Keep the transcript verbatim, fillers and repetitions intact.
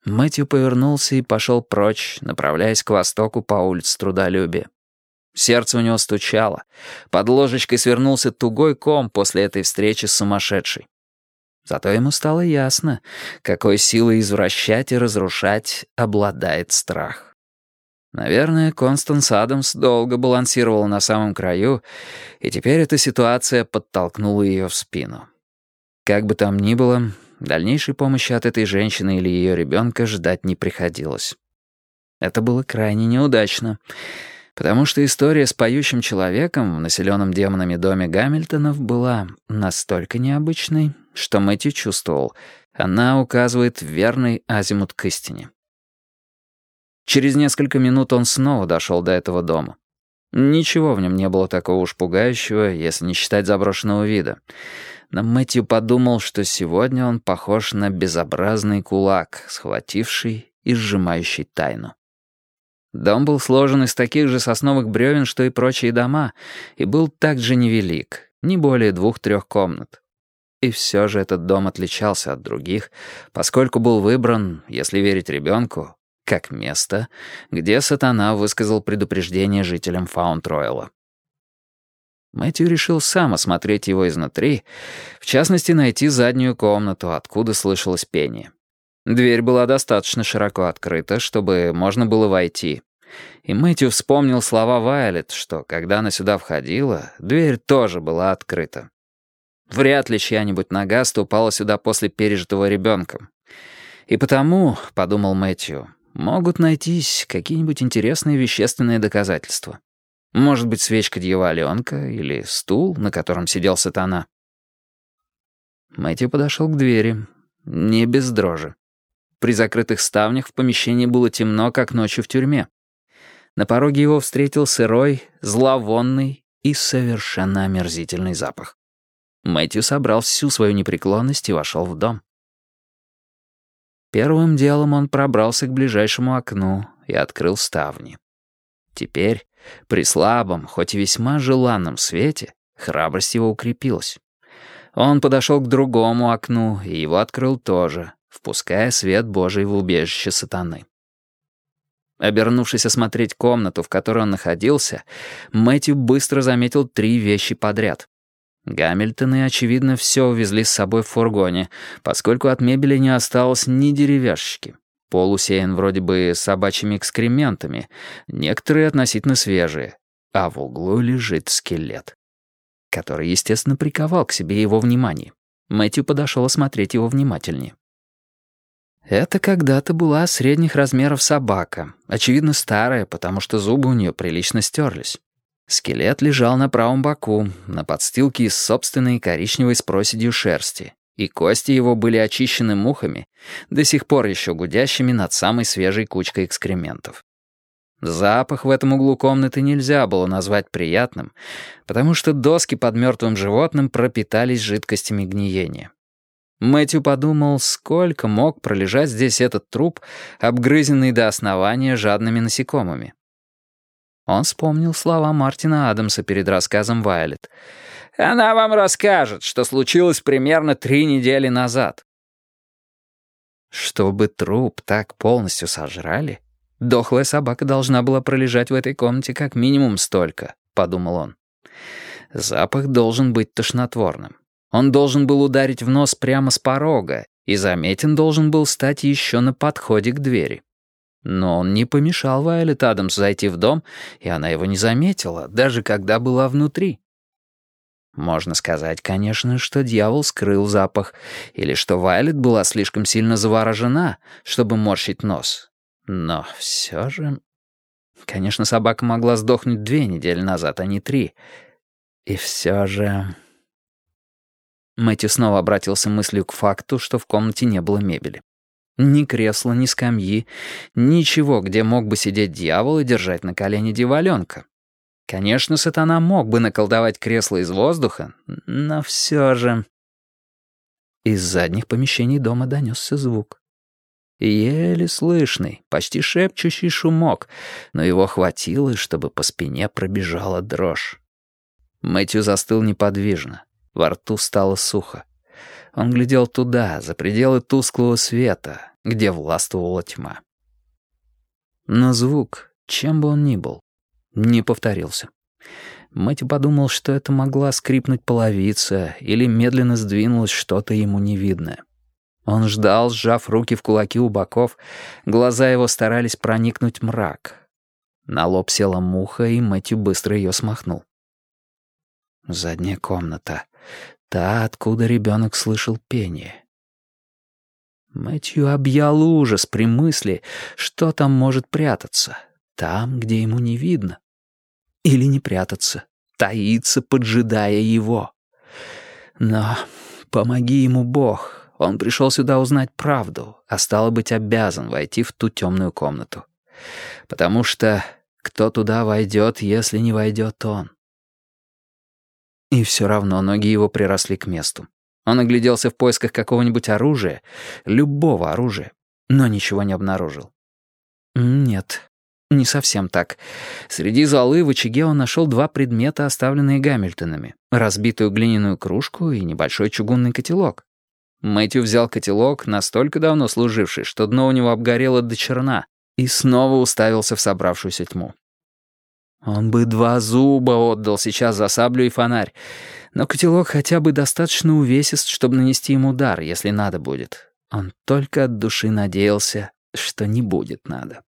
Мэтью повернулся и пошел прочь, направляясь к востоку по улице Трудолюбия. Сердце у него стучало. Под ложечкой свернулся тугой ком после этой встречи с сумасшедшей. Зато ему стало ясно, какой силой извращать и разрушать обладает страх. Наверное, Констанс Адамс долго балансировала на самом краю, и теперь эта ситуация подтолкнула ее в спину. Как бы там ни было, дальнейшей помощи от этой женщины или ее ребенка ждать не приходилось. Это было крайне неудачно, потому что история с поющим человеком в населенном демонами доме Гамильтонов была настолько необычной, что Мэтью чувствовал, она указывает верный азимут к истине. Через несколько минут он снова дошел до этого дома. Ничего в нем не было такого уж пугающего, если не считать заброшенного вида. Но Мэтью подумал, что сегодня он похож на безобразный кулак, схвативший и сжимающий тайну. Дом был сложен из таких же сосновых бревен, что и прочие дома, и был так же невелик, не более двух-трех комнат. И все же этот дом отличался от других, поскольку был выбран, если верить ребенку, как место, где сатана высказал предупреждение жителям Фаунд-Ройла. Мэтью решил сам осмотреть его изнутри, в частности, найти заднюю комнату, откуда слышалось пение. Дверь была достаточно широко открыта, чтобы можно было войти. И Мэтью вспомнил слова Вайолет, что, когда она сюда входила, дверь тоже была открыта. Вряд ли чья-нибудь нога ступала сюда после пережитого ребенком. И потому, — подумал Мэтью, — могут найтись какие-нибудь интересные вещественные доказательства. Может быть, свечка дьяволенка или стул, на котором сидел сатана. Мэтью подошел к двери, не без дрожи. При закрытых ставнях в помещении было темно, как ночью в тюрьме. На пороге его встретил сырой, зловонный и совершенно омерзительный запах. Мэтью собрал всю свою непреклонность и вошел в дом. Первым делом он пробрался к ближайшему окну и открыл ставни. Теперь, при слабом, хоть и весьма желанном свете, храбрость его укрепилась. Он подошел к другому окну и его открыл тоже, впуская свет Божий в убежище сатаны. Обернувшись осмотреть комнату, в которой он находился, Мэтью быстро заметил три вещи подряд. Гамильтоны, очевидно, все увезли с собой в фургоне, поскольку от мебели не осталось ни деревяшечки. Пол усеян вроде бы собачьими экскрементами, некоторые относительно свежие, а в углу лежит скелет, который, естественно, приковал к себе его внимание. Мэтью подошел осмотреть его внимательнее. Это когда-то была средних размеров собака, очевидно старая, потому что зубы у нее прилично стерлись. Скелет лежал на правом боку, на подстилке из собственной коричневой с проседью шерсти, и кости его были очищены мухами, до сих пор еще гудящими над самой свежей кучкой экскрементов. Запах в этом углу комнаты нельзя было назвать приятным, потому что доски под мертвым животным пропитались жидкостями гниения. Мэтью подумал, сколько мог пролежать здесь этот труп, обгрызенный до основания жадными насекомыми. Он вспомнил слова Мартина Адамса перед рассказом Вайолет. «Она вам расскажет, что случилось примерно три недели назад». Чтобы труп так полностью сожрали, дохлая собака должна была пролежать в этой комнате как минимум столько, подумал он. Запах должен быть тошнотворным. Он должен был ударить в нос прямо с порога, и заметен должен был стать еще на подходе к двери. Но он не помешал Вайолет Адамс зайти в дом, и она его не заметила, даже когда была внутри. Можно сказать, конечно, что дьявол скрыл запах, или что Вайолет была слишком сильно заворожена, чтобы морщить нос. Но все же... Конечно, собака могла сдохнуть две недели назад, а не три. И все же... Мэтью снова обратился мыслью к факту, что в комнате не было мебели. Ни кресла, ни скамьи, ничего, где мог бы сидеть дьявол и держать на колене дьяволенка. Конечно, сатана мог бы наколдовать кресло из воздуха, но все же... Из задних помещений дома донесся звук. Еле слышный, почти шепчущий шумок, но его хватило, чтобы по спине пробежала дрожь. Мэтью застыл неподвижно, во рту стало сухо. Он глядел туда, за пределы тусклого света, где властвовала тьма. Но звук, чем бы он ни был, не повторился. Мэтью подумал, что это могла скрипнуть половица или медленно сдвинулось что-то ему невидное. Он ждал, сжав руки в кулаки у боков, глаза его старались проникнуть в мрак. На лоб села муха, и Мэтью быстро ее смахнул. Задняя комната. Та, откуда ребенок слышал пение. Мэтью объял ужас при мысли, что там может прятаться. Там, где ему не видно. Или не прятаться, таиться, поджидая его. Но помоги ему Бог. Он пришел сюда узнать правду, а стало быть, обязан войти в ту темную комнату. Потому что кто туда войдет, если не войдет он? И все равно ноги его приросли к месту. Он огляделся в поисках какого-нибудь оружия, любого оружия, но ничего не обнаружил. Нет, не совсем так. Среди золы в очаге он нашел два предмета, оставленные Гамильтонами: разбитую глиняную кружку и небольшой чугунный котелок. Мэтью взял котелок, настолько давно служивший, что дно у него обгорело до черна, и снова уставился в собравшуюся тьму. Он бы два зуба отдал сейчас за саблю и фонарь, но котелок хотя бы достаточно увесист, чтобы нанести ему удар, если надо будет. Он только от души надеялся, что не будет надо.